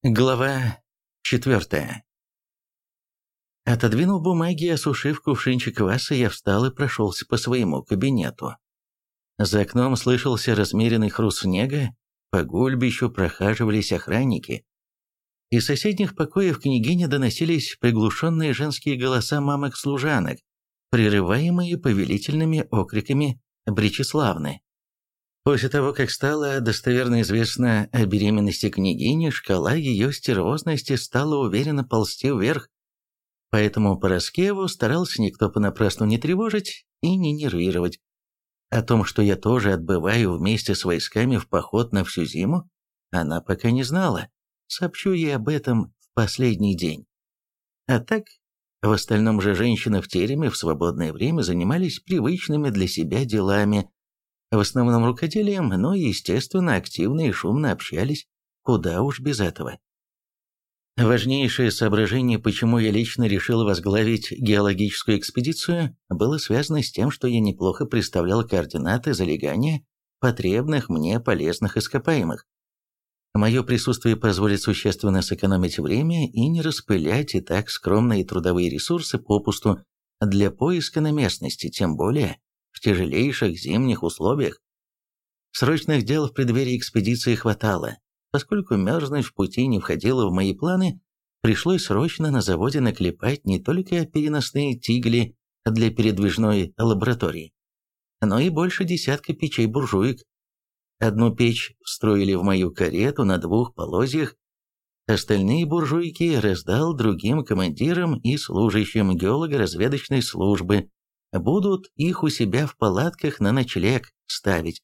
Глава 4. Отодвинув бумаги и осушив кувшинчик кваса, я встал и прошелся по своему кабинету. За окном слышался размеренный хруст снега, по гульбищу прохаживались охранники. Из соседних покоев княгини доносились приглушенные женские голоса мамок-служанок, прерываемые повелительными окриками Бречеславны. После того, как стало достоверно известно о беременности княгини, шкала ее стервозности стала уверенно ползти вверх, поэтому Пороскеву старался никто понапрасну не тревожить и не нервировать. О том, что я тоже отбываю вместе с войсками в поход на всю зиму, она пока не знала. Сообщу ей об этом в последний день. А так, в остальном же женщины в тереме в свободное время занимались привычными для себя делами, в основном рукоделием, но, естественно, активно и шумно общались, куда уж без этого. Важнейшее соображение, почему я лично решил возглавить геологическую экспедицию, было связано с тем, что я неплохо представлял координаты залегания потребных мне полезных ископаемых. Мое присутствие позволит существенно сэкономить время и не распылять и так скромные трудовые ресурсы попусту для поиска на местности, тем более в тяжелейших зимних условиях. Срочных дел в преддверии экспедиции хватало. Поскольку мерзнуть в пути не входило в мои планы, пришлось срочно на заводе наклепать не только переносные тигли для передвижной лаборатории, но и больше десятка печей-буржуек. Одну печь встроили в мою карету на 2 полозьях, остальные буржуйки раздал другим командирам и служащим геолого-разведочной службы, будут их у себя в палатках на ночлег ставить.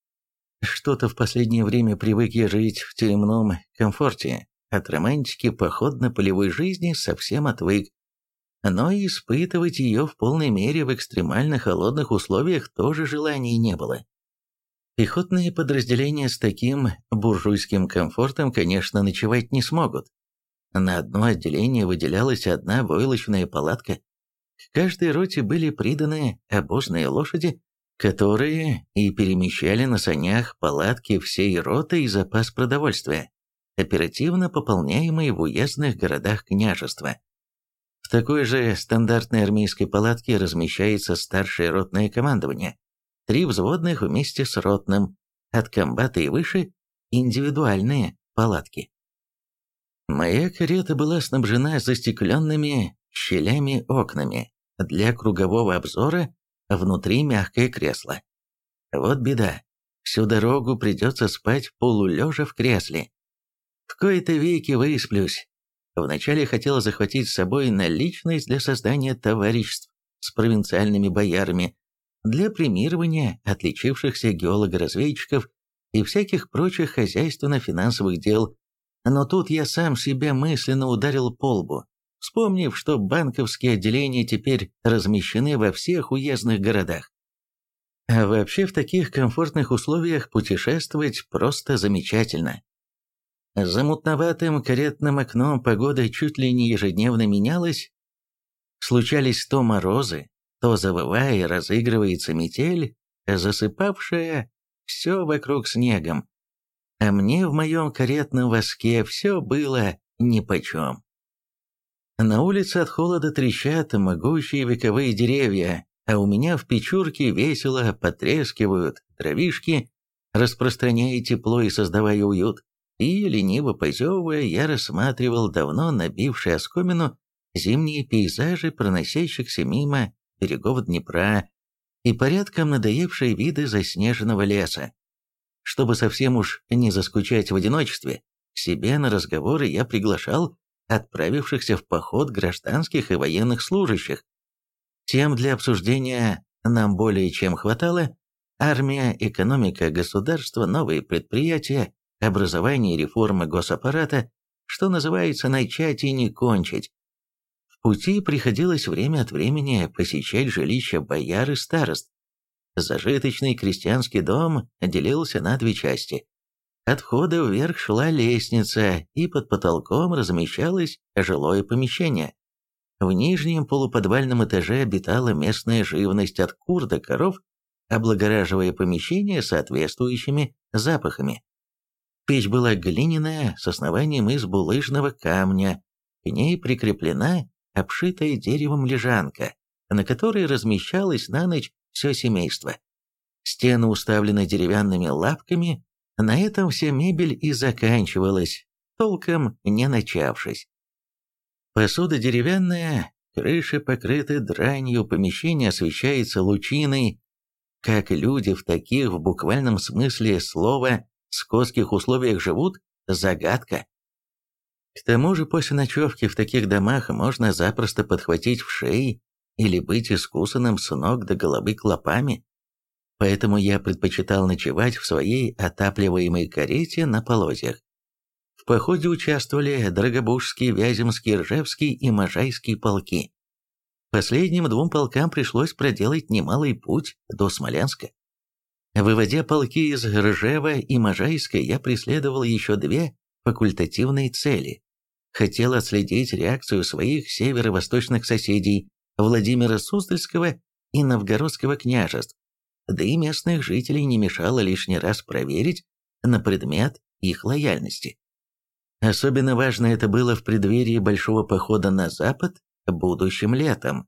Что-то в последнее время привык я жить в теремном комфорте, от романтики походно-полевой жизни совсем отвык, но и испытывать ее в полной мере в экстремально холодных условиях тоже желания не было. Пехотные подразделения с таким буржуйским комфортом, конечно, ночевать не смогут. На одно отделение выделялась одна войлочная палатка. К каждой роте были приданы обозные лошади, которые и перемещали на санях палатки всей роты и запас продовольствия, оперативно пополняемый в уездных городах княжества. В такой же стандартной армейской палатке размещается старшее ротное командование, 3 взводных вместе с ротным, от комбата и выше индивидуальные палатки. Моя карета была снабжена застекленными щелями окнами, для кругового обзора внутри мягкое кресло. Вот беда, всю дорогу придется спать полулежа в кресле. В кои-то веки высплюсь. Вначале хотел захватить с собой наличность для создания товариществ с провинциальными боярами, для премирования отличившихся геолого-разведчиков и всяких прочих хозяйственно-финансовых дел, но тут я сам себя мысленно ударил по лбу, вспомнив, что банковские отделения теперь размещены во всех уездных городах. А вообще в таких комфортных условиях путешествовать просто замечательно. За мутноватым каретным окном погода чуть ли не ежедневно менялась. Случались то морозы, то завывая разыгрывается метель, засыпавшая все вокруг снегом. А мне в моем каретном воске все было нипочем. На улице от холода трещат могучие вековые деревья, а у меня в печурке весело потрескивают дровишки, распространяя тепло и создавая уют. И, лениво позевывая, я рассматривал давно набившие оскомину зимние пейзажи проносящихся мимо берегов Днепра и порядком надоевшие виды заснеженного леса. Чтобы совсем уж не заскучать в одиночестве, к себе на разговоры я приглашал отправившихся в поход гражданских и военных служащих. Тем для обсуждения нам более чем хватало: армия, экономика государства, новые предприятия, образование и реформы госаппарата, что называется, начать и не кончить. В пути приходилось время от времени посещать жилища бояр и старост. Зажиточный крестьянский дом делился на 2 части. От входа вверх шла лестница, и под потолком размещалось жилое помещение. В нижнем полуподвальном этаже обитала местная живность от кур до коров, облагораживая помещение соответствующими запахами. Печь была глиняная, с основанием из булыжного камня. К ней прикреплена обшитая деревом лежанка, на которой размещалось на ночь все семейство. Стены уставлены деревянными лавками, на этом вся мебель и заканчивалась, толком не начавшись. Посуда деревянная, крыши покрыты дранью, помещение освещается лучиной. Как люди в таких, в буквальном смысле слова, скотских условиях живут – загадка. К тому же после ночевки в таких домах можно запросто подхватить в шеи или быть искусанным с ног до головы клопами. Поэтому я предпочитал ночевать в своей отапливаемой карете на полозьях. В походе участвовали Дорогобужский, Вяземский, Ржевский и Можайский полки. Последним двум полкам пришлось проделать немалый путь до Смоленска. Выводя полки из Ржева и Можайска, я преследовал еще две факультативные цели. Хотел отследить реакцию своих северо-восточных соседей Владимира Суздальского и Новгородского княжеств, да и местных жителей не мешало лишний раз проверить на предмет их лояльности. Особенно важно это было в преддверии большого похода на запад будущим летом.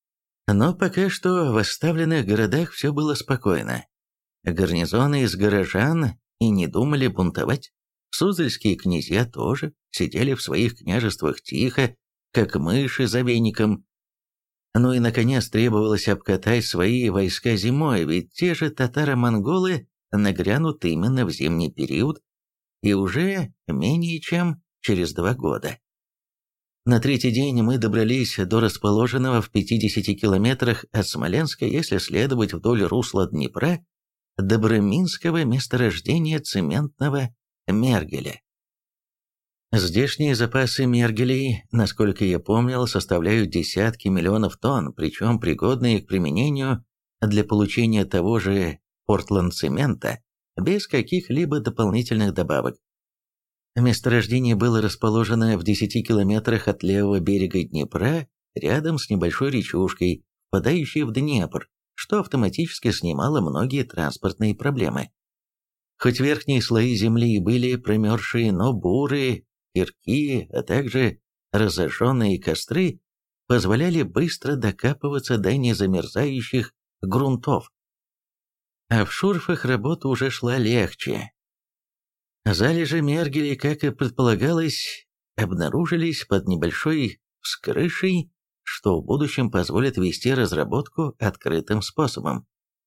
Но пока что в оставленных городах все было спокойно. Гарнизоны из горожан и не думали бунтовать. Суздальские князья тоже сидели в своих княжествах тихо, как мыши за веником. Ну и, наконец, требовалось обкатать свои войска зимой, ведь те же татаро-монголы нагрянут именно в зимний период и уже менее чем через 2 года. На третий день мы добрались до расположенного в 50 километрах от Смоленска, если следовать вдоль русла Днепра, доброминского месторождения цементного мергеля. Здешние запасы мергелей, насколько я помнил, составляют десятки миллионов тонн, причем пригодные к применению для получения того же портландцемента без каких-либо дополнительных добавок. Месторождение было расположено в 10 километрах от левого берега Днепра, рядом с небольшой речушкой, впадающей в Днепр, что автоматически снимало многие транспортные проблемы. Хоть верхние слои земли были промерзшие, но буры, кирки, а также разожженные костры позволяли быстро докапываться до незамерзающих грунтов. А в шурфах работа уже шла легче. Залежи мергелей, как и предполагалось, обнаружились под небольшой вскрышей, что в будущем позволит вести разработку открытым способом.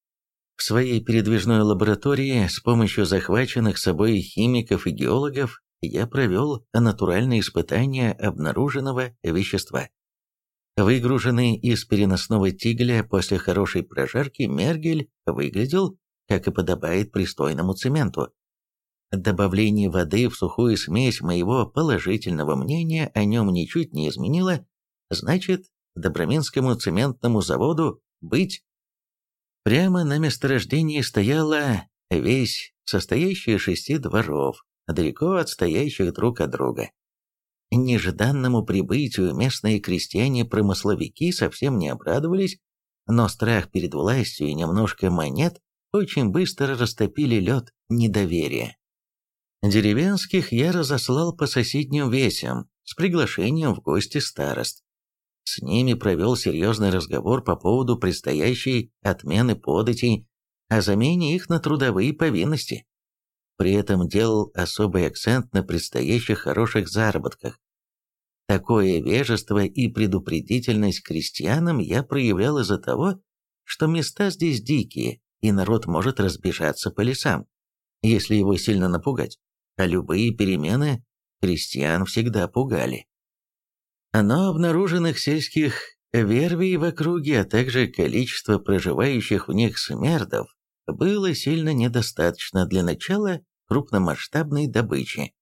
В своей передвижной лаборатории с помощью захваченных с собой химиков и геологов я провел натуральные испытания обнаруженного вещества. Выгруженный из переносного тигля после хорошей прожарки мергель выглядел, как и подобает пристойному цементу. Добавление воды в сухую смесь моего положительного мнения о нем ничуть не изменило, значит, Доброминскому цементному заводу быть. Прямо на месторождении стояла весь, состоящая из 6 дворов, далеко отстоящих друг от друга. Нежданному прибытию местные крестьяне-промысловики совсем не обрадовались, но страх перед властью и немножко монет очень быстро растопили лед недоверия. Деревенских я разослал по соседним весям с приглашением в гости старост. С ними провел серьезный разговор по поводу предстоящей отмены податей, о замене их на трудовые повинности. При этом делал особый акцент на предстоящих хороших заработках. Такое вежество и предупредительность крестьянам я проявлял из-за того, что места здесь дикие, и народ может разбежаться по лесам, если его сильно напугать, а любые перемены крестьян всегда пугали. Но обнаруженных сельских вервей в округе, а также количество проживающих в них смердов было сильно недостаточно для начала крупномасштабной добычи.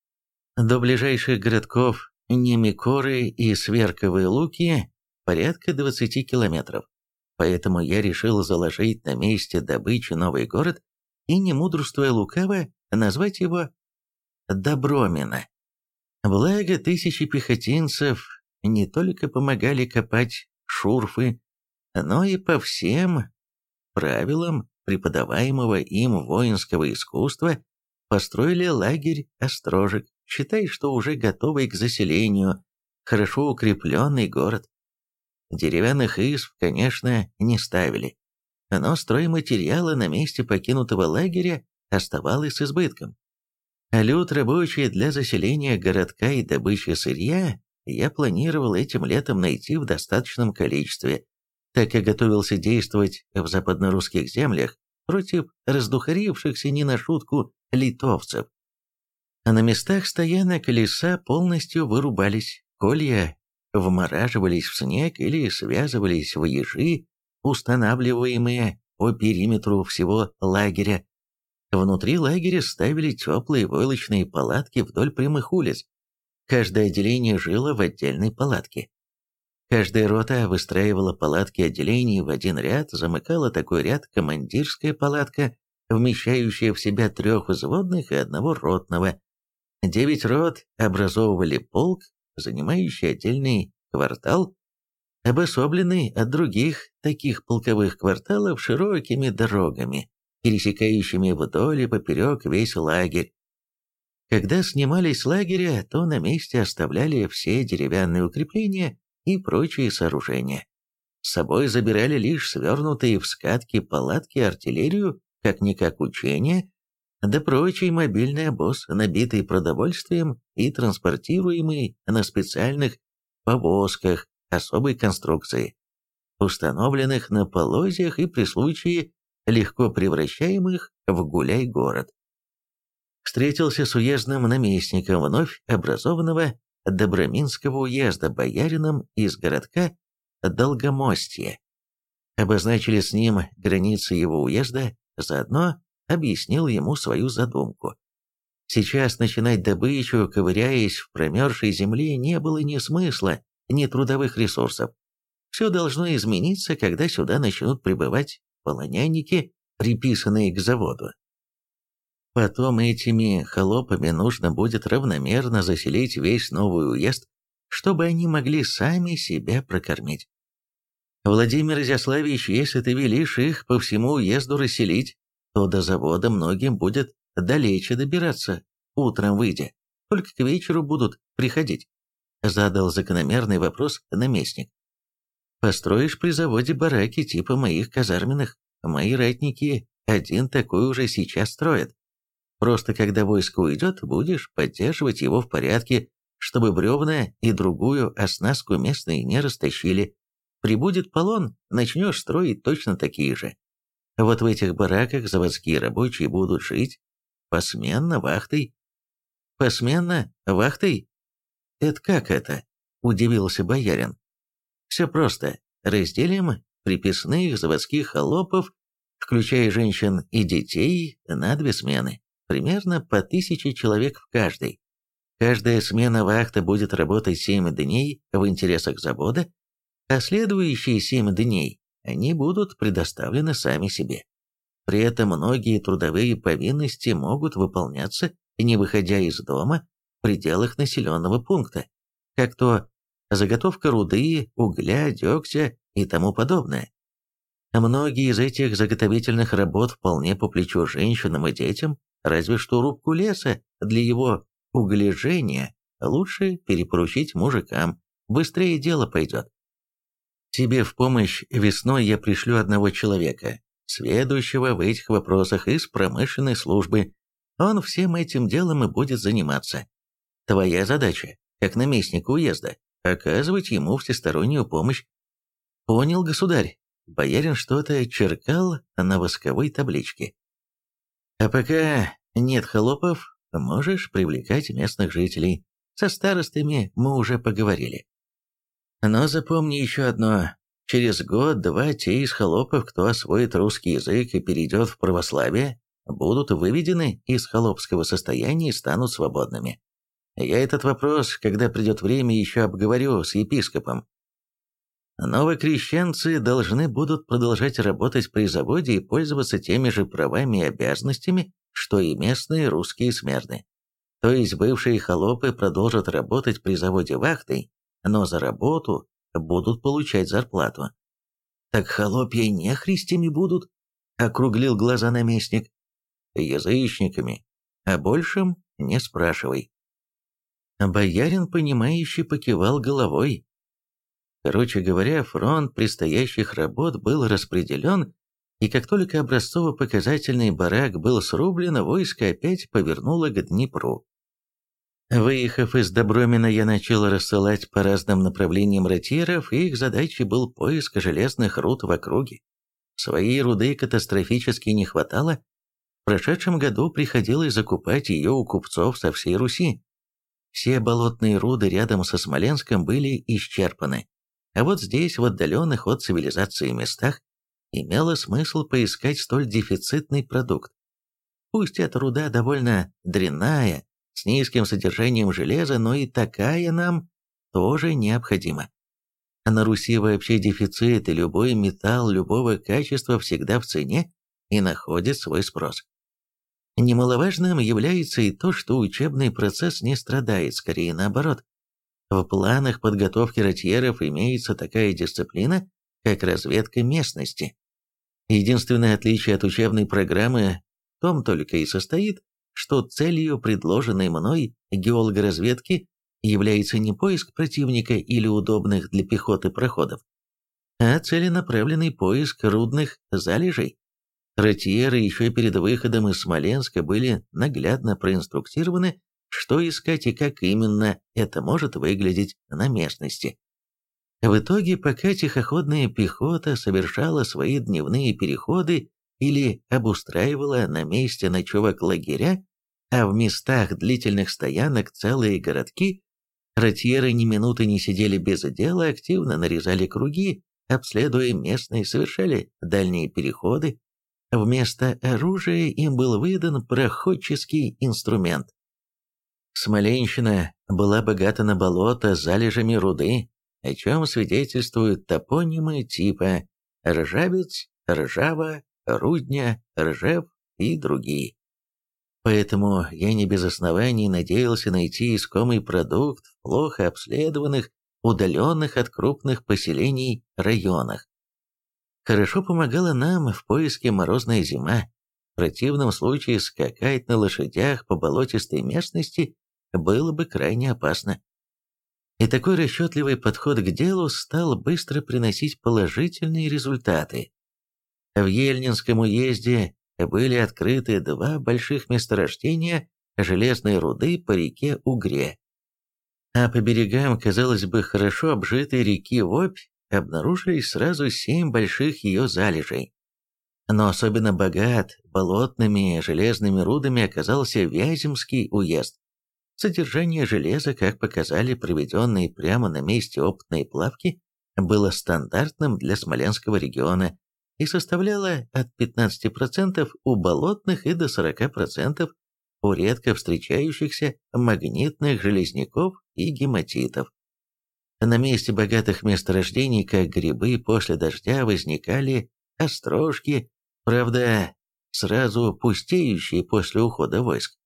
До ближайших городков Немикоры и Сверковые Луки порядка 20 километров, поэтому я решил заложить на месте добычи новый город и, не мудрствуя лукаво, назвать его Добромино. Благо, тысячи пехотинцев не только помогали копать шурфы, но и по всем правилам преподаваемого им воинского искусства построили лагерь Острожек, считай, что уже готовый к заселению, хорошо укрепленный город. Деревянных изб, конечно, не ставили, но стройматериала на месте покинутого лагеря оставалось с избытком. А люд рабочий для заселения городка и добычи сырья я планировал этим летом найти в достаточном количестве, так как готовился действовать в западнорусских землях против раздухарившихся не на шутку литовцев. А на местах стоянок леса полностью вырубались, колья вмораживались в снег или связывались в ежи, устанавливаемые по периметру всего лагеря. Внутри лагеря ставили теплые войлочные палатки вдоль прямых улиц. Каждое отделение жило в отдельной палатке. Каждая рота выстраивала палатки отделений в один ряд, замыкала такой ряд командирская палатка, вмещающая в себя 3 взводных и 1 ротного. 9 рот образовывали полк, занимающий отдельный квартал, обособленный от других таких полковых кварталов широкими дорогами, пересекающими вдоль и поперек весь лагерь. Когда снимались с лагеря, то на месте оставляли все деревянные укрепления и прочие сооружения. С собой забирали лишь свернутые в скатки палатки артиллерию, как-никак учения, да прочий мобильный обоз, набитый продовольствием и транспортируемый на специальных повозках особой конструкции, установленных на полозьях и при случае легко превращаемых в гуляй-город. Встретился с уездным наместником вновь образованного Доброминского уезда, боярином из городка Долгомостье. Обозначили с ним границы его уезда, заодно объяснил ему свою задумку. Сейчас начинать добычу, ковыряясь в промерзшей земле, не было ни смысла, ни трудовых ресурсов. Все должно измениться, когда сюда начнут прибывать полонянники, приписанные к заводу. Потом этими холопами нужно будет равномерно заселить весь новый уезд, чтобы они могли сами себя прокормить. Владимир Изяславич, если ты велишь их по всему уезду расселить, то до завода многим будет далече добираться, утром выйдя, только к вечеру будут приходить. Задал закономерный вопрос наместник. Построишь при заводе бараки типа моих казарменных, мои ратники один такой уже сейчас строят. Просто когда войско уйдет, будешь поддерживать его в порядке, чтобы бревна и другую оснастку местные не растащили. Прибудет полон, начнешь строить точно такие же. Вот в этих бараках заводские рабочие будут жить посменно вахтой. Посменно вахтой? Это как это? Удивился боярин. Все просто. Разделим приписных заводских холопов, включая женщин и детей, на 2 смены. Примерно по 1000 человек в каждой. Каждая смена вахты будет работать 7 дней в интересах завода, а следующие 7 дней они будут предоставлены сами себе. При этом многие трудовые повинности могут выполняться, не выходя из дома в пределах населенного пункта, как то заготовка руды, угля, дегтя и тому подобное. Многие из этих заготовительных работ вполне по плечу женщинам и детям, разве что рубку леса для его углежения лучше перепоручить мужикам, быстрее дело пойдет. Тебе в помощь весной я пришлю одного человека, сведущего в этих вопросах из промышленной службы. Он всем этим делом и будет заниматься. Твоя задача, как наместника уезда, оказывать ему всестороннюю помощь. Понял, государь? Боярин что-то черкал на восковой табличке. А пока нет холопов, можешь привлекать местных жителей. Со старостами мы уже поговорили. Но запомни еще одно. Через год-два те из холопов, кто освоит русский язык и перейдет в православие, будут выведены из холопского состояния и станут свободными. Я этот вопрос, когда придет время, еще обговорю с епископом. Новокрещенцы должны будут продолжать работать при заводе и пользоваться теми же правами и обязанностями, что и местные русские смерды. То есть бывшие холопы продолжат работать при заводе вахтой, но за работу будут получать зарплату. «Так холопья нехристями будут?» — округлил глаза наместник. «Язычниками. О большем не спрашивай. Боярин, понимающе покивал головой. Короче говоря, фронт предстоящих работ был распределен, и как только образцово-показательный барак был срублен, войско опять повернуло к Днепру. Выехав из Добромина, я начал рассылать по разным направлениям ротьеров, и их задачей был поиск железных руд в округе. Своей руды катастрофически не хватало. В прошедшем году приходилось закупать ее у купцов со всей Руси. Все болотные руды рядом со Смоленском были исчерпаны. А вот здесь, в отдаленных от цивилизации местах, имело смысл поискать столь дефицитный продукт. Пусть эта руда довольно дрянная, с низким содержанием железа, но и такая нам тоже необходима. На Руси вообще дефицит, и любой металл любого качества всегда в цене и находит свой спрос. Немаловажным является и то, что учебный процесс не страдает, скорее наоборот. В планах подготовки ротьеров имеется такая дисциплина, как разведка местности. Единственное отличие от учебной программы в том только и состоит, что целью предложенной мной геологоразведки является не поиск противника или удобных для пехоты проходов, а целенаправленный поиск рудных залежей. Ротьеры еще перед выходом из Смоленска были наглядно проинструктированы, что искать и как именно это может выглядеть на местности. В итоге, пока тихоходная пехота совершала свои дневные переходы или обустраивала на месте ночевок лагеря, а в местах длительных стоянок целые городки, ротьеры ни минуты не сидели без дела, активно нарезали круги, обследуя местные, совершали дальние переходы. Вместо оружия им был выдан проходческий инструмент. Смоленщина была богата на болото с залежами руды, о чем свидетельствуют топонимы типа Ржавец, Ржава, Рудня, Ржев и другие. Поэтому я не без оснований надеялся найти искомый продукт в плохо обследованных, удаленных от крупных поселений районах. Хорошо помогала нам в поиске морозная зима. В противном случае скакать на лошадях по болотистой местности было бы крайне опасно. И такой расчетливый подход к делу стал быстро приносить положительные результаты. В Ельнинском уезде были открыты 2 больших месторождения железной руды по реке Угре. А по берегам, казалось бы, хорошо обжитой реки Обь обнаружились сразу 7 больших ее залежей. Но особенно богат болотными железными рудами оказался Вяземский уезд. Содержание железа, как показали проведенные прямо на месте опытные плавки, было стандартным для Смоленского региона и составляло от 15% у болотных и до 40% у редко встречающихся магнитных железняков и гематитов. На месте богатых месторождений, как грибы после дождя, возникали острожки, правда, сразу пустеющие после ухода войск.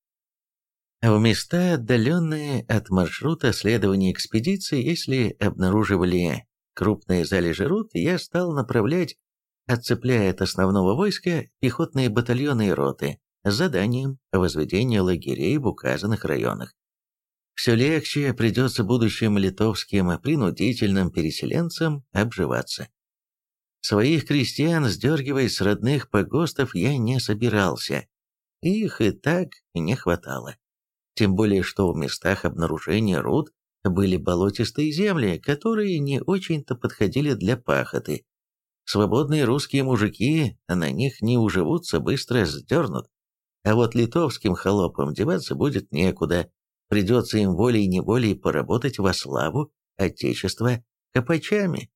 В места, отдаленные от маршрута следования экспедиции, если обнаруживали крупные залежи руд, я стал направлять, отцепляя от основного войска, пехотные батальоны и роты с заданием возведения лагерей в указанных районах. Все легче придется будущим литовским принудительным переселенцам обживаться. Своих крестьян сдергивать с родных погостов я не собирался, их и так не хватало. Тем более, что в местах обнаружения руд были болотистые земли, которые не очень-то подходили для пахоты. Свободные русские мужики на них не уживутся, быстро сдернут. А вот литовским холопам деваться будет некуда, придется им волей-неволей поработать во славу Отечества копачами.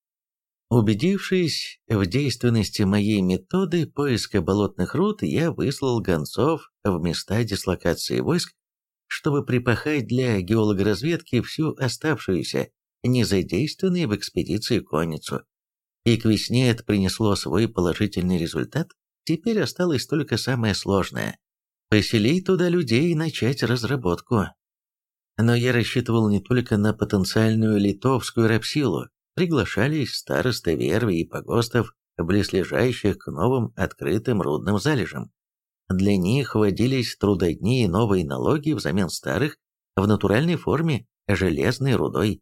Убедившись в действенности моей методы поиска болотных руд, я выслал гонцов в места дислокации войск, чтобы припахать для геологоразведки всю оставшуюся, незадействованную в экспедиции конницу. И к весне это принесло свой положительный результат. Теперь осталось только самое сложное – поселить туда людей и начать разработку. Но я рассчитывал не только на потенциальную литовскую рабсилу. Приглашались старосты верви и погостов, близлежащих к новым открытым рудным залежам. Для них вводились трудодни и новые налоги взамен старых в натуральной форме железной рудой.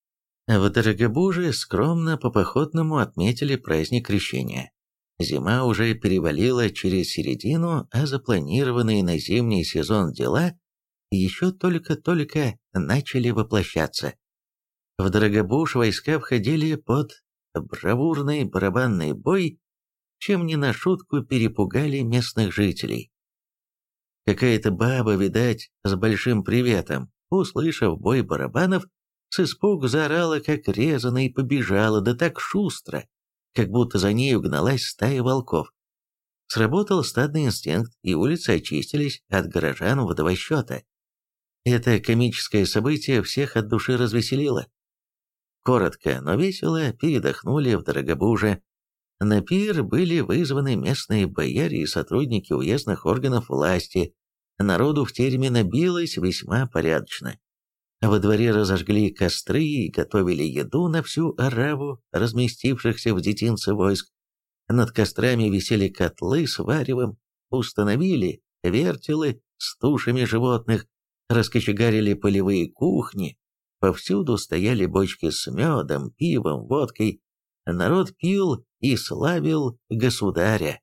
В Дорогобуже скромно по-походному отметили праздник Крещения. Зима уже перевалила через середину, а запланированные на зимний сезон дела еще только-только начали воплощаться. В Дорогобуж войска входили под бравурный барабанный бой, чем не на шутку перепугали местных жителей. Какая-то баба, видать, с большим приветом, услышав бой барабанов, с испугу заорала, как резаная, и побежала, да так шустро, как будто за ней угналась стая волков. Сработал стадный инстинкт, и улицы очистились от горожан в 2 счета. Это комическое событие всех от души развеселило. Коротко, но весело передохнули в Дорогобуже. На пир были вызваны местные бояре и сотрудники уездных органов власти. Народу в тереме набилось весьма порядочно. Во дворе разожгли костры и готовили еду на всю ораву разместившихся в детинце войск. Над кострами висели котлы с варевом, установили вертелы с тушами животных, раскочегарили полевые кухни, повсюду стояли бочки с медом, пивом, водкой. Народ пил и славил государя.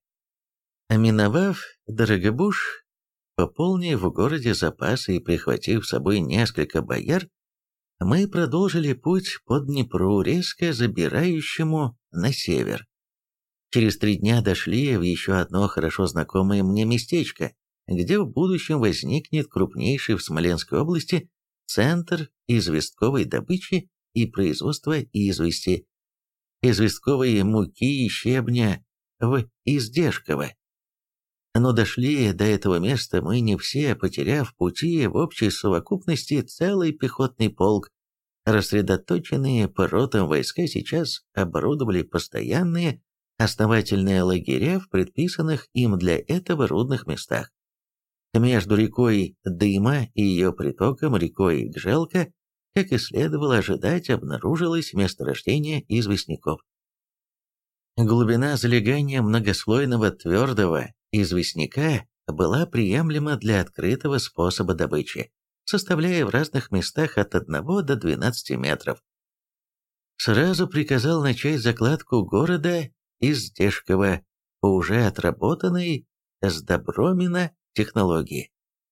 Миновав Дорогобуж, пополнив в городе запасы и прихватив с собой несколько бояр, мы продолжили путь по Днепру, резко забирающему на север. Через 3 дня дошли в еще одно хорошо знакомое мне местечко, где в будущем возникнет крупнейший в Смоленской области центр известковой добычи и производства извести, известковой муки и щебня в Издешково. Но дошли до этого места мы не все, потеряв в пути в общей совокупности целый пехотный полк. Рассредоточенные по ротам войска сейчас оборудовали постоянные основательные лагеря в предписанных им для этого рудных местах. Между рекой Дыма и ее притоком рекой Гжелка, как и следовало ожидать, обнаружилось месторождение известняков. Глубина залегания многослойного твердого известняка была приемлема для открытого способа добычи, составляя в разных местах от 1 до 12 метров. Сразу приказал начать закладку города Издешково по уже отработанной с Добромина технологии.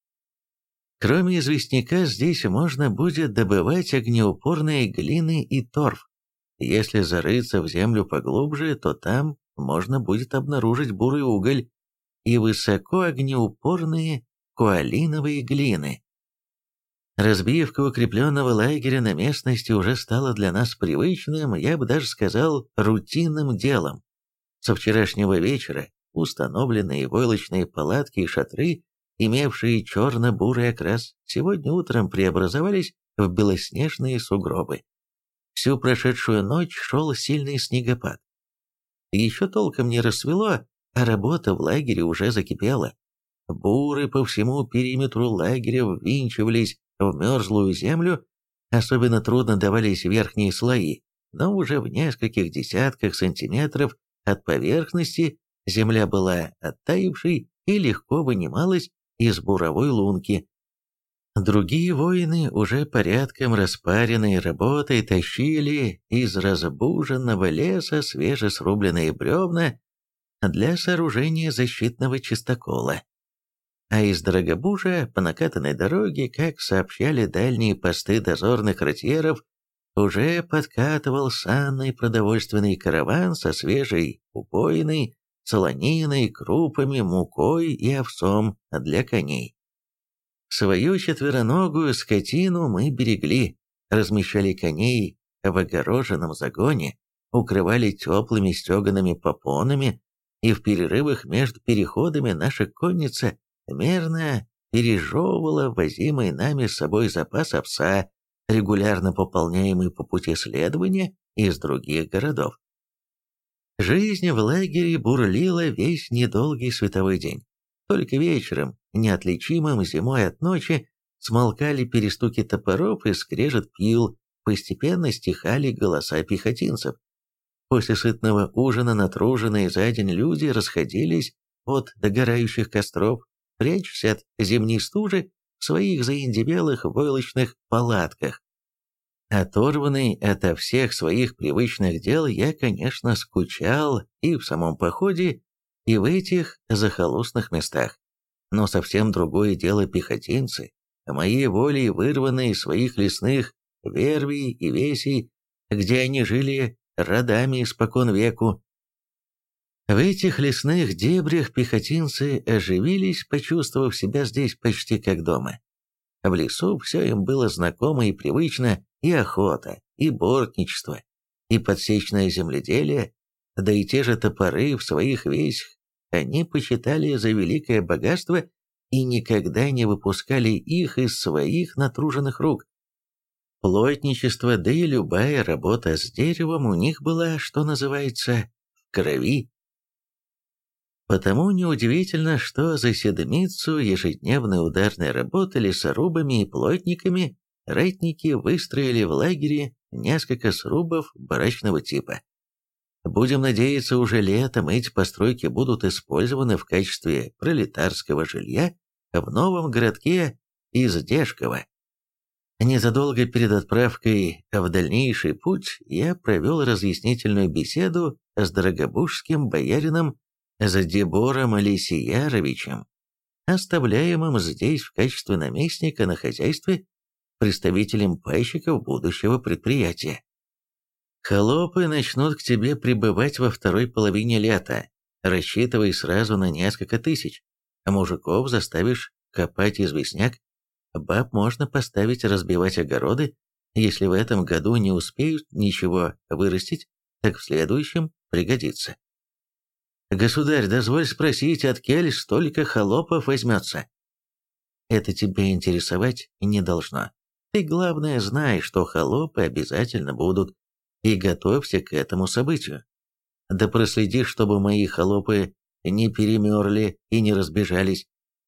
Кроме известняка, здесь можно будет добывать огнеупорные глины и торф. Если зарыться в землю поглубже, то там можно будет обнаружить бурый уголь и высокоогнеупорные куолиновые глины. Разбивка укрепленного лагеря на местности уже стала для нас привычным, я бы даже сказал, рутинным делом. Со вчерашнего вечера установленные войлочные палатки и шатры, имевшие черно-бурый окрас, сегодня утром преобразовались в белоснежные сугробы. Всю прошедшую ночь шел сильный снегопад. Еще толком не рассвело, а работа в лагере уже закипела. Буры по всему периметру лагеря ввинчивались в мерзлую землю, особенно трудно давались верхние слои, но уже в нескольких десятках сантиметров от поверхности земля была оттаившей и легко вынималась из буровой лунки. Другие воины, уже порядком распаренные работой, тащили из разбуженного леса свежесрубленные бревна для сооружения защитного чистокола. А из Дорогобужа по накатанной дороге, как сообщали дальние посты дозорных ротьеров, уже подкатывал санный продовольственный караван со свежей убоиной, солониной, крупами, мукой и овсом для коней. Свою четвероногую скотину мы берегли, размещали коней в огороженном загоне, укрывали теплыми стегаными попонами, и в перерывах между переходами наша конница мерно пережевывала возимый нами с собой запас овса, регулярно пополняемый по пути следования из других городов. Жизнь в лагере бурлила весь недолгий световой день. Только вечером, неотличимым зимой от ночи, смолкали перестуки топоров и скрежет пил, постепенно стихали голоса пехотинцев. После сытного ужина натруженные за день люди расходились от догорающих костров, прячась от зимней стужи в своих заиндевелых войлочных палатках. Оторванный ото всех своих привычных дел, я, конечно, скучал и в самом походе, и в этих захолустных местах. Но совсем другое дело пехотинцы, моей волей вырванные из своих лесных вервий и весей, где они жили родами испокон веку. В этих лесных дебрях пехотинцы оживились, почувствовав себя здесь почти как дома. В лесу все им было знакомо и привычно, и охота, и бортничество, и подсечное земледелие, да и те же топоры в своих весях они почитали за великое богатство и никогда не выпускали их из своих натруженных рук. Плотничество, да и любая работа с деревом у них была, что называется, в крови. Потому неудивительно, что за седмицу ежедневной ударной работы лесорубами и плотниками ратники выстроили в лагере несколько срубов барачного типа. Будем надеяться, уже летом эти постройки будут использованы в качестве пролетарского жилья в новом городке Издешково. Незадолго перед отправкой в дальнейший путь я провел разъяснительную беседу с дорогобужским боярином Задибором Лисияровичем, оставляемым здесь в качестве наместника на хозяйстве, представителем пайщиков будущего предприятия. Холопы начнут к тебе прибывать во второй половине лета, рассчитывай сразу на несколько тысяч. Мужиков заставишь копать известняк, баб можно поставить разбивать огороды, если в этом году не успеют ничего вырастить, так в следующем пригодится. Государь, дозволь спросить, откель столько холопов возьмется? Это тебя интересовать не должно. Ты, главное, знай, что холопы обязательно будут, и готовься к этому событию. Да проследи, чтобы мои холопы не перемерли и не разбежались.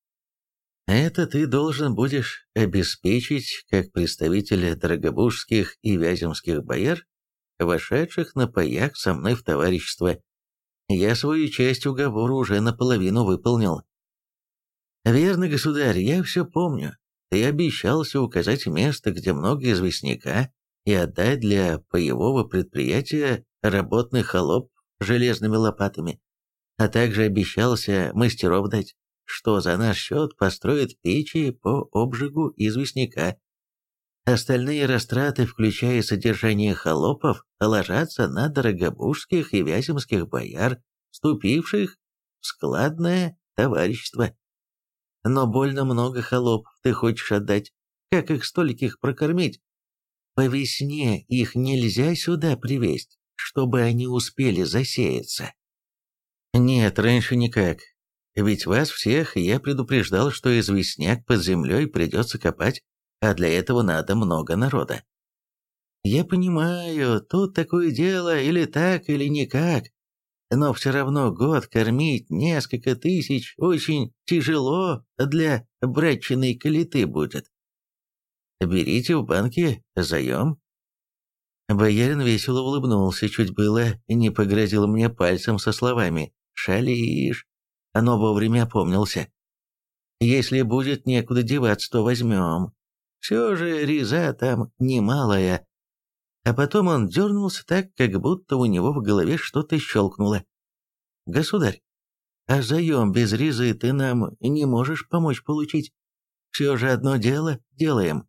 Это ты должен будешь обеспечить как представитель дорогобужских и вяземских бояр, вошедших на паяк со мной в товарищество. Я свою часть уговора уже наполовину выполнил. Верно, государь, я все помню. Ты обещался указать место, где много известняка, и отдать для паевого предприятия работных холоп железными лопатами, а также обещался мастеров дать, что за наш счет построят печи по обжигу известняка. Остальные растраты, включая содержание холопов, ложатся на дорогобужских и вяземских бояр, вступивших в складное товарищество. Но больно много холопов ты хочешь отдать, как их стольких прокормить? По весне их нельзя сюда привезть, чтобы они успели засеяться. Нет, раньше никак. Ведь вас всех я предупреждал, что известняк под землей придется копать, а для этого надо много народа. Я понимаю, тут такое дело или так, или никак, но все равно год кормить несколько тысяч очень тяжело для братчиной калиты будет. Берите в банке заем. Боярин весело улыбнулся, чуть было не погрозил мне пальцем со словами «шалишь», но вовремя опомнился. Если будет некуда деваться, то возьмем. Все же реза там немалая. А потом он дернулся так, как будто у него в голове что-то щелкнуло. «Государь, а заем без резы ты нам не можешь помочь получить? Все же одно дело делаем».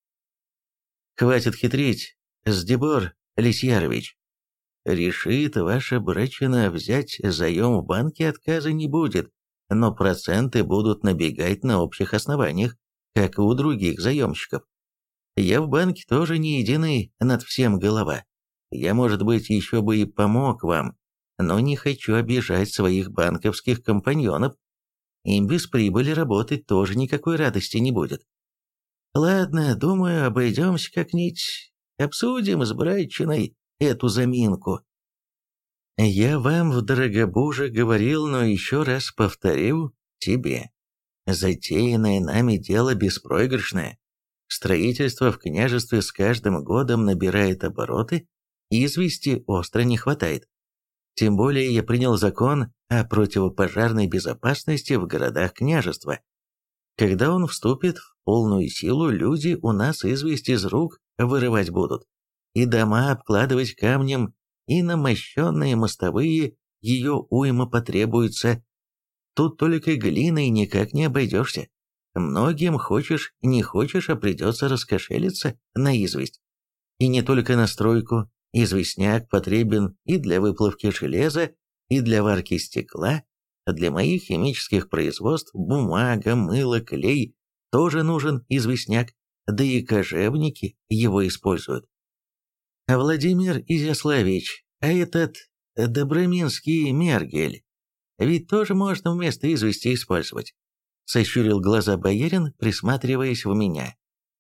«Хватит хитрить, Сдибор Лисьярович. Решит ваша брачина взять заем в банке, отказа не будет, но проценты будут набегать на общих основаниях, как и у других заемщиков. Я в банке тоже не единый над всем голова. Я, может быть, еще бы и помог вам, но не хочу обижать своих банковских компаньонов. Им без прибыли работать тоже никакой радости не будет. Ладно, думаю, обойдемся как-нибудь, обсудим с братчиной эту заминку. Я вам в Дорогобуже говорил, но еще раз повторю тебе. Затеянное нами дело беспроигрышное. Строительство в княжестве с каждым годом набирает обороты, извести остро не хватает. Тем более я принял закон о противопожарной безопасности в городах княжества. Когда он вступит в полную силу, люди у нас известь из рук вырывать будут, и дома обкладывать камнем, и на мощенные мостовые ее уйма потребуется. Тут только глиной никак не обойдешься. Многим хочешь, не хочешь, а придется раскошелиться на известь. И не только на стройку. Известняк потребен и для выплавки железа, и для варки стекла. Для моих химических производств бумага, мыло, клей тоже нужен известняк, да и кожевники его используют. А Владимир Изяславич, а этот Доброминский Мергель, ведь тоже можно вместо извести использовать. Сощурил глаза боярин, присматриваясь в меня.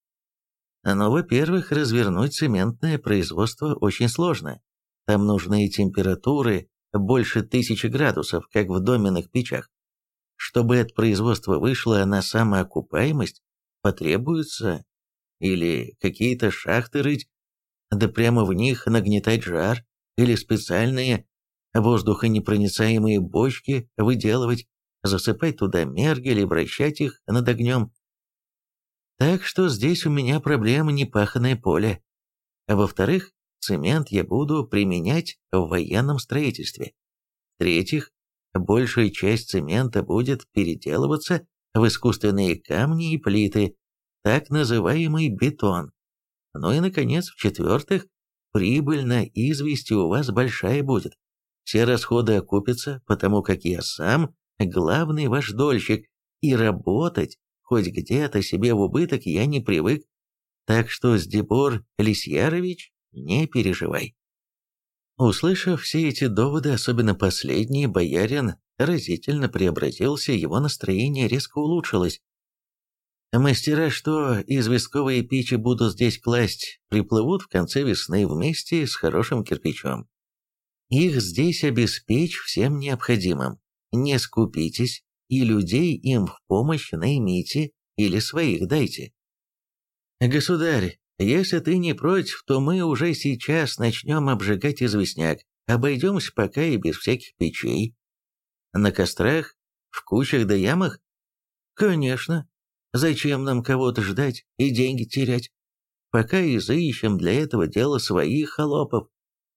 Но, во-первых, развернуть цементное производство очень сложно. Там нужны температуры больше 1000 градусов, как в доменных печах. Чтобы это производство вышло на самоокупаемость, потребуется или какие-то шахты рыть, да прямо в них нагнетать жар, или специальные воздухонепроницаемые бочки выделывать, засыпать туда мергель и вращать их над огнем. Так что здесь у меня проблема непаханное поле. А во-вторых, цемент я буду применять в военном строительстве. В-третьих, большая часть цемента будет переделываться в искусственные камни и плиты, так называемый бетон. Ну и, наконец, в-четвертых, прибыль на извести у вас большая будет. Все расходы окупятся, потому как я сам главный ваш дольщик, и работать хоть где-то себе в убыток я не привык. Так что, Сдибор Лисьярович, не переживай. Услышав все эти доводы, особенно последний, боярин разительно преобразился, его настроение резко улучшилось. Мастера, что известковые печи будут здесь класть, приплывут в конце весны вместе с хорошим кирпичом. Их здесь обеспечь всем необходимым. Не скупитесь, и людей им в помощь наймите или своих дайте. Государь, если ты не против, то мы уже сейчас начнем обжигать известняк, обойдемся пока и без всяких печей. На кострах, в кучах да ямах? Конечно. Зачем нам кого-то ждать и деньги терять? Пока изыщем для этого дела своих холопов.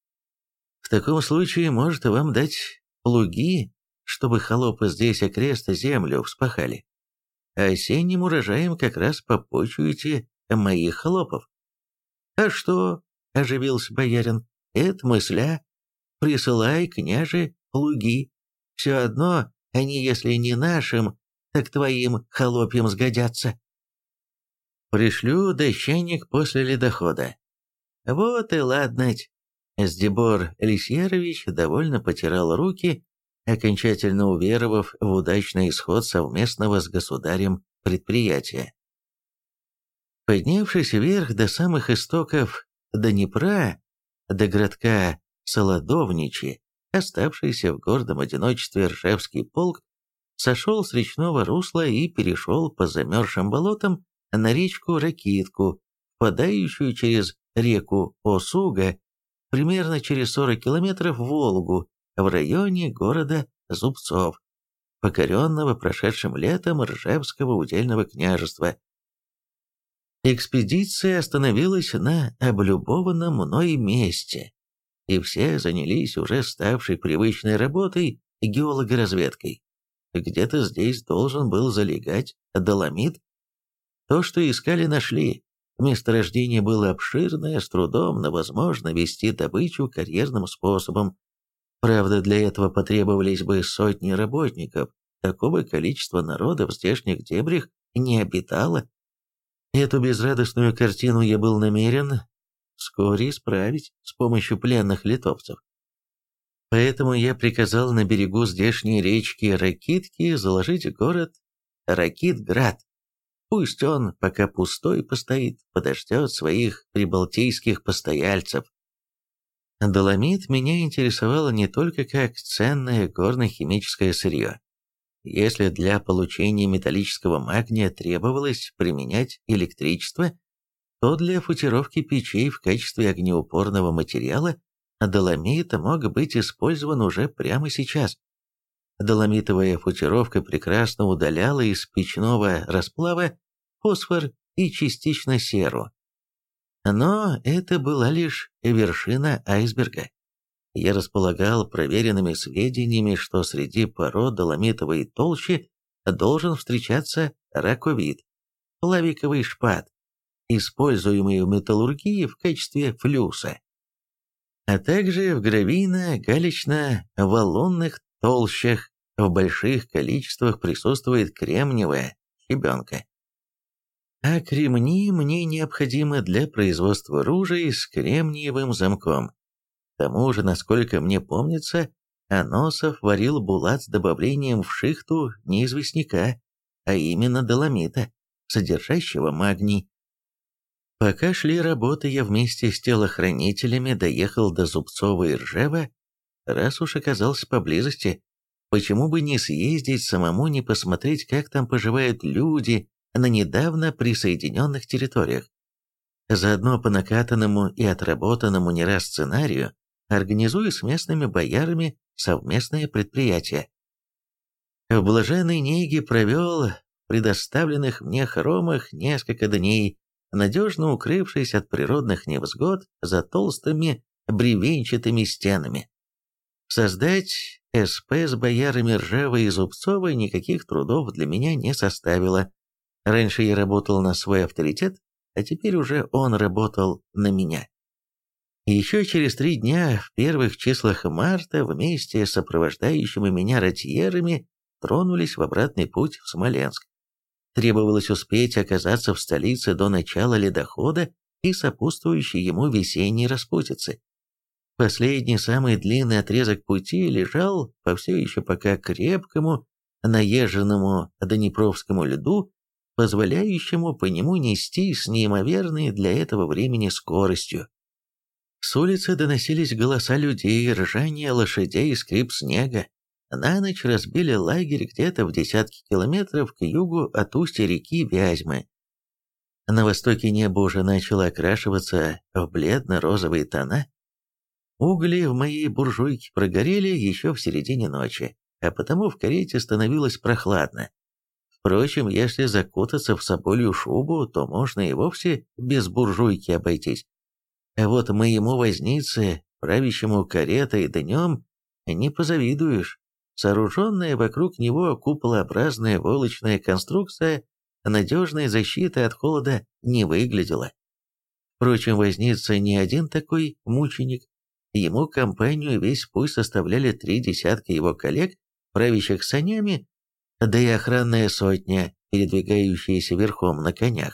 В таком случае, может, вам дать плуги, чтобы холопы здесь окрест землю вспахали. А осенним урожаем как раз попочуете моих холопов. А что, оживился боярин, это мысля. Присылай, княже, плуги. Все одно, они, если не нашим, так твоим холопьям сгодятся. Пришлю дощаник после ледохода. Вот и ладнать. Сдибор Лисьярович довольно потирал руки, окончательно уверовав в удачный исход совместного с государем предприятия. Поднявшись вверх до самых истоков Днепра, до городка Солодовничи, оставшийся в гордом одиночестве Ржевский полк сошел с речного русла и перешел по замерзшим болотам на речку Ракитку, впадающую через реку Осуга, примерно через 40 километров в Волгу, в районе города Зубцов, покоренного прошедшим летом Ржевского удельного княжества. Экспедиция остановилась на облюбованном мной месте, и все занялись уже ставшей привычной работой геологоразведкой. Где-то здесь должен был залегать доломит. То, что искали, нашли. Месторождение было обширное, с трудом, но возможно вести добычу карьерным способом. Правда, для этого потребовались бы сотни работников. Такого количества народа в здешних дебрях не обитало. Эту безрадостную картину я был намерен вскоре исправить с помощью пленных литовцев. Поэтому я приказал на берегу здешней речки Ракитки заложить город Ракитград. Пусть он, пока пустой постоит, подождет своих прибалтийских постояльцев. Доломит меня интересовало не только как ценное горно-химическое сырье. Если для получения металлического магния требовалось применять электричество, то для футировки печей в качестве огнеупорного материала доломит мог быть использован уже прямо сейчас. Доломитовая футировка прекрасно удаляла из печного расплава фосфор и частично серу. Но это была лишь вершина айсберга. Я располагал проверенными сведениями, что среди пород доломитовой толщи должен встречаться раковид, плавиковый шпат, используемый в металлургии в качестве флюса, а также в гравийно-галечно-валунных толщах в больших количествах присутствует кремниевая щебенка. А кремний мне необходимы для производства ружей с кремниевым замком. К тому же, насколько мне помнится, Аносов варил булат с добавлением в шихту не известняка, а именно доломита, содержащего магний. Пока шли работы, я вместе с телохранителями доехал до Зубцова и Ржева. Раз уж оказался поблизости, почему бы не съездить самому, не посмотреть, как там поживают люди на недавно присоединенных территориях. Заодно по накатанному и отработанному не раз сценарию организую с местными боярами совместное предприятие. В блаженной неге провел в предоставленных мне хоромах несколько дней, надежно укрывшись от природных невзгод за толстыми бревенчатыми стенами. Создать СП с боярами Ржева и Зубцова никаких трудов для меня не составило. Раньше я работал на свой авторитет, а теперь уже он работал на меня. Еще через 3 дня, в первых числах марта, вместе с сопровождающими меня ротьерами тронулись в обратный путь в Смоленск. Требовалось успеть оказаться в столице до начала ледохода и сопутствующей ему весенней распутицы. Последний, самый длинный отрезок пути лежал по все еще пока крепкому, наезженному днепровскому льду, позволяющему по нему нести с неимоверной для этого времени скоростью. С улицы доносились голоса людей, ржание лошадей и скрип снега. На ночь разбили лагерь где-то в десятки километров к югу от устья реки Вязьмы. На востоке небо уже начало окрашиваться в бледно-розовые тона. Угли в моей буржуйке прогорели еще в середине ночи, а потому в карете становилось прохладно. Впрочем, если закутаться в соболью шубу, то можно и вовсе без буржуйки обойтись. А вот моему вознице, правящему каретой днем, не позавидуешь. Сооруженная вокруг него куполообразная волочная конструкция надежной защиты от холода не выглядела. Впрочем, возница не один такой мученик. Ему компанию весь путь составляли 3 десятка его коллег, правящих санями, да и охранная сотня, передвигающаяся верхом на конях.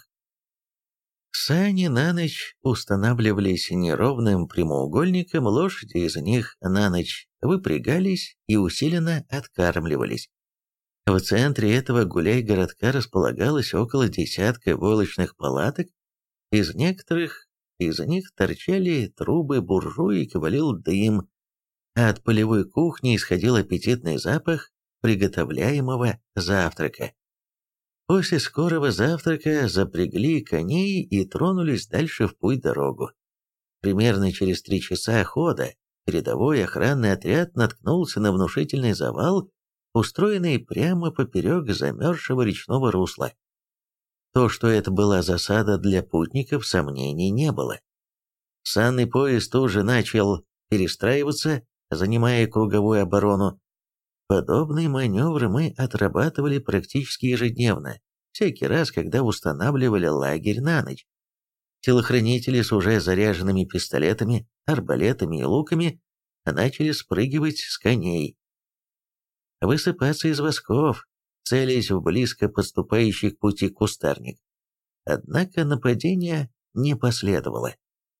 Сани на ночь устанавливались неровным прямоугольником, лошади из них на ночь выпрягались и усиленно откармливались. В центре этого гуляй-городка располагалось около десятка войлочных палаток, из некоторых из них торчали трубы буржуек и валил дым, а от полевой кухни исходил аппетитный запах приготовляемого завтрака. После скорого завтрака запрягли коней и тронулись дальше в путь-дорогу. Примерно через 3 часа хода передовой охранный отряд наткнулся на внушительный завал, устроенный прямо поперек замерзшего речного русла. То, что это была засада для путников, сомнений не было. Санный поезд уже начал перестраиваться, занимая круговую оборону. Подобные маневры мы отрабатывали практически ежедневно, всякий раз, когда устанавливали лагерь на ночь. Телохранители с уже заряженными пистолетами, арбалетами и луками начали спрыгивать с коней, высыпаться из восков, целясь в близко подступающий к пути кустарник. Однако нападения не последовало.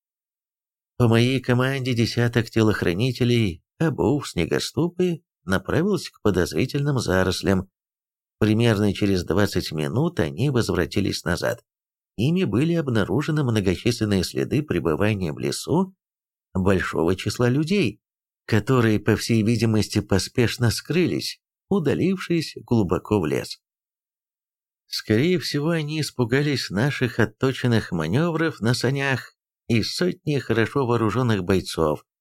По моей команде десяток телохранителей, обув снегоступы, направился к подозрительным зарослям. Примерно через 20 минут они возвратились назад. Ими были обнаружены многочисленные следы пребывания в лесу большого числа людей, которые, по всей видимости, поспешно скрылись, удалившись глубоко в лес. Скорее всего, они испугались наших отточенных маневров на санях и сотни хорошо вооруженных бойцов.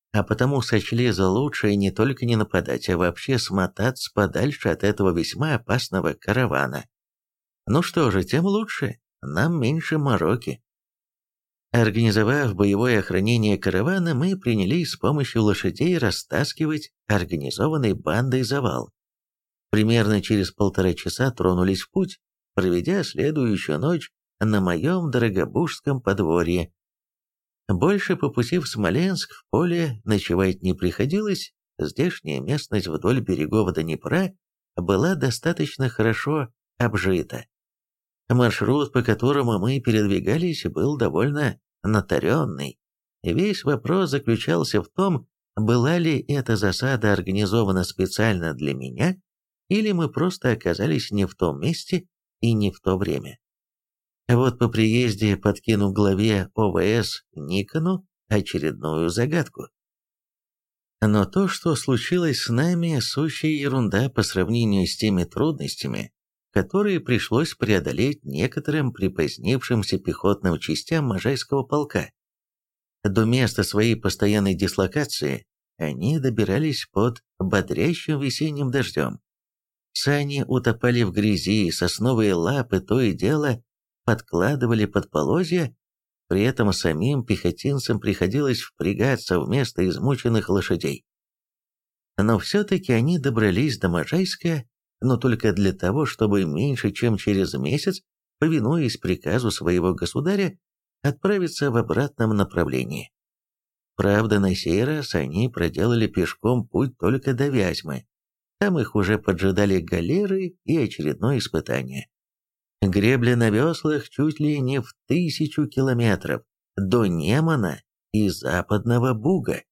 а потому сочли за лучшее не только не нападать, а вообще смотаться подальше от этого весьма опасного каравана. Ну что же, тем лучше, нам меньше мороки. Организовав боевое охранение каравана, мы принялись с помощью лошадей растаскивать организованной бандой завал. Примерно через 1,5 часа тронулись в путь, проведя следующую ночь на моем Дорогобужском подворье. Больше по пути в Смоленск в поле ночевать не приходилось, здешняя местность вдоль берегов Днепра была достаточно хорошо обжита. Маршрут, по которому мы передвигались, был довольно наторенный. Весь вопрос заключался в том, была ли эта засада организована специально для меня, или мы просто оказались не в том месте и не в то время. Вот по приезде подкину главе ОВС Никону очередную загадку. Но то, что случилось с нами, сущая ерунда по сравнению с теми трудностями, которые пришлось преодолеть некоторым припозднившимся пехотным частям Можайского полка. До места своей постоянной дислокации они добирались под бодрящим весенним дождем. Сани утопали в грязи, сосновые лапы то и дело подкладывали под полозья, при этом самим пехотинцам приходилось впрягаться вместо измученных лошадей. Но все-таки они добрались до Можайска, но только для того, чтобы меньше чем через месяц, повинуясь приказу своего государя, отправиться в обратном направлении. Правда, на сей раз они проделали пешком путь только до Вязьмы. Там их уже поджидали галеры и очередное испытание. Гребля на веслах чуть ли не в 1000 километров, до Немана и Западного Буга.